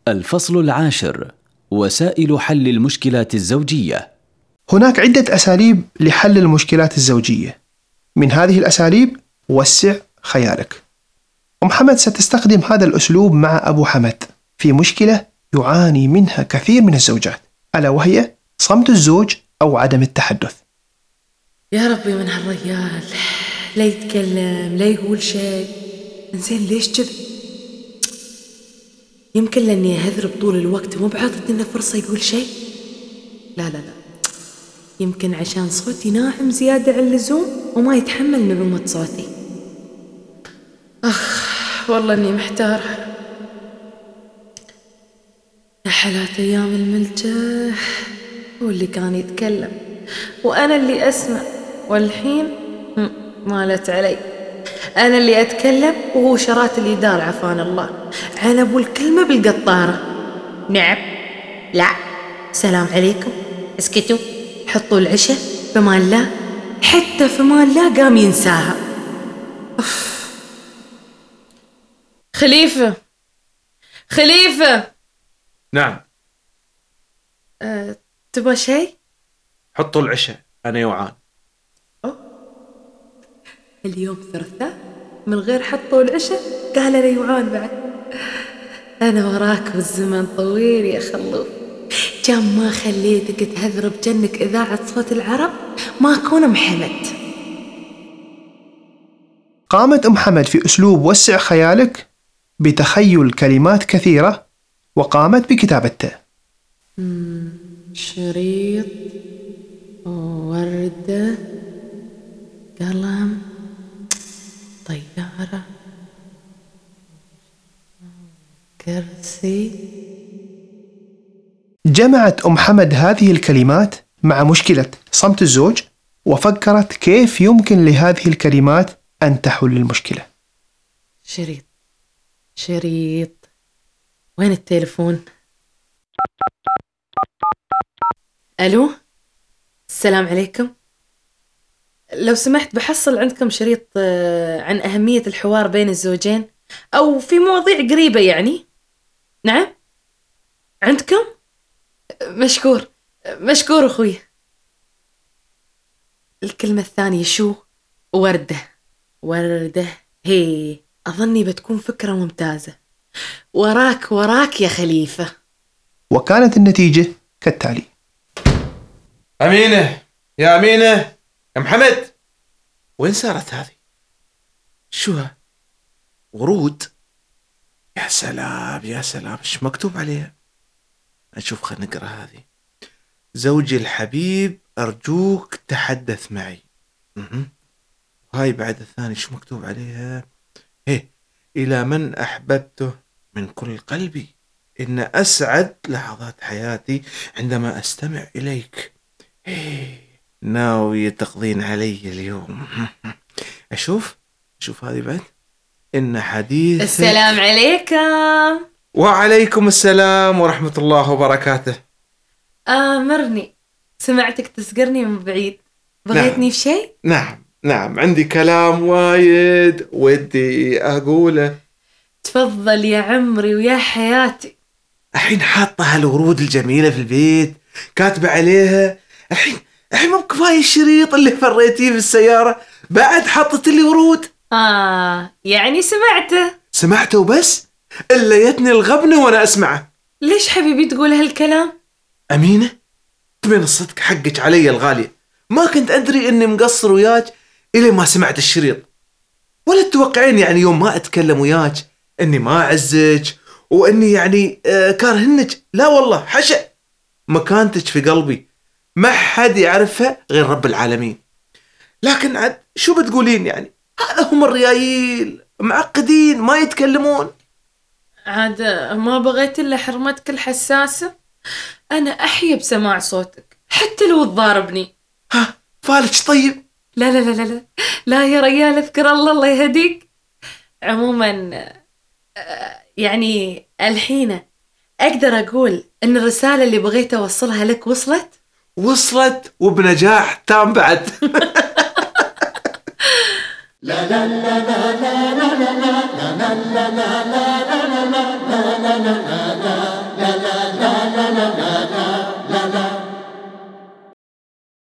الفصل 10: وسائل حل المشكلات الزوجية. هناك عدة أساليب لحل المشكلات الزوجية. من هذه الأساليب وسع خيالك. محمد ستستخدم هذا الأسلوب مع أبو حمد في مشكلة يعاني منها كثير من الزوجات، ألا وهي صمت الزوج أو عدم التحدث. يا ربي من هالرجال، لا يتكلم لا يقول شيء. إنزين ليش كذا؟ يمكن لأني أهذرب طول الوقت ومو بعطت لنا فرصة يقول شيء. لا يمكن عشان صوتي ناعم زيادة عن اللزوم وما يتحمل نعومة صوتي. والله إني محتارة. يا حالات أيام الملجأ، هو اللي كان يتكلم وأنا اللي أسمع، والحين مالت علي. أنا اللي أتكلم وهو شرات الإدار عفان الله، عن أبو الكلمة بالقطارة. نعم، لا، سلام عليكم، اسكتوا، حطوا العشاء، فمان الله، حتى فمان الله قام ينساها. خليفة. نعم. تبغى شيء؟ حطوا العشاء، أنا يوعان. اليوم ثلاثاء من غير حطوا العشاء قال أنا يوعان بعد. أنا وراك والزمن طويل يا خلوف، كم ما خليتك تهذرب جنك إذاعة صوت العرب ما أكون محمد. قامت أم حمد في أسلوب وسع خيالك بتخيل كلمات كثيرة وقامت بكتابتها. شريط، وردة، قلم، طيارة، كرسي. جمعت أم حمد هذه الكلمات مع مشكلة صمت الزوج، وفكرت كيف يمكن لهذه الكلمات أن تحل المشكلة. شريط، وين التليفون؟ ألو، السلام عليكم. لو سمحت بحصل عندكم شريط عن أهمية الحوار بين الزوجين أو في مواضيع قريبة يعني. نعم، عندكم؟ مشكور أخوي. الكلمة الثانية شو؟ وردة. هي أظني بتكون فكرة ممتازة. وراك يا خليفة. وكانت النتيجة كالتالي. أمينة، يا محمد، وين صارت هذه؟ شو ورود؟ يا سلام ايش مكتوب عليها؟ أشوف، خلنا نقرأ هذه. زوجي الحبيب أرجوك تحدث معي. هاي بعد الثاني شو مكتوب عليها؟ إلى من أحببته من كل قلبي، إن أسعد لحظات حياتي عندما أستمع إليك. ناوي تقضين علي اليوم. أشوف هذه بعد. إن حديثك. السلام عليكم. وعليكم السلام ورحمة الله وبركاته. آمرني، سمعتك تسقرني من بعيد، بغيتني في شيء؟ نعم، عندي كلام وايد ودي أقوله. تفضل يا عمري ويا حياتي. الحين حاطة هالورود الجميلة في البيت، كاتبة عليها. الحين مو كفاية الشريط اللي فريتيه في السيارة، بعد حطت لي ورود. يعني سمعته وبس، إلا يتني الغبنة وأنا أسمعه. ليش حبيبي تقول هالكلام؟ أمينة، من الصدق حقك علي الغالية، ما كنت أدري إني مقصر وياك إلي ما سمعت الشريط. ولا تتوقعين يعني يوم ما أتكلم وياك إني ما أعزك وإني يعني كارهنك. لا والله، حشا، مكانتك في قلبي ما حد يعرفها غير رب العالمين. لكن عاد شو بتقولين يعني؟ هذا هم الريايل معقدين ما يتكلمون. عاد ما بغيت إلا حرمتك الحساسة. أنا أحيا بسماع صوتك حتى لو تضاربني. فالك طيب؟ لا يا ريال، اذكر الله يهديك. عموما يعني الحين أقدر أقول إن الرسالة اللي بغيت أوصلها لك وصلت وبنجاح تام بعد. لا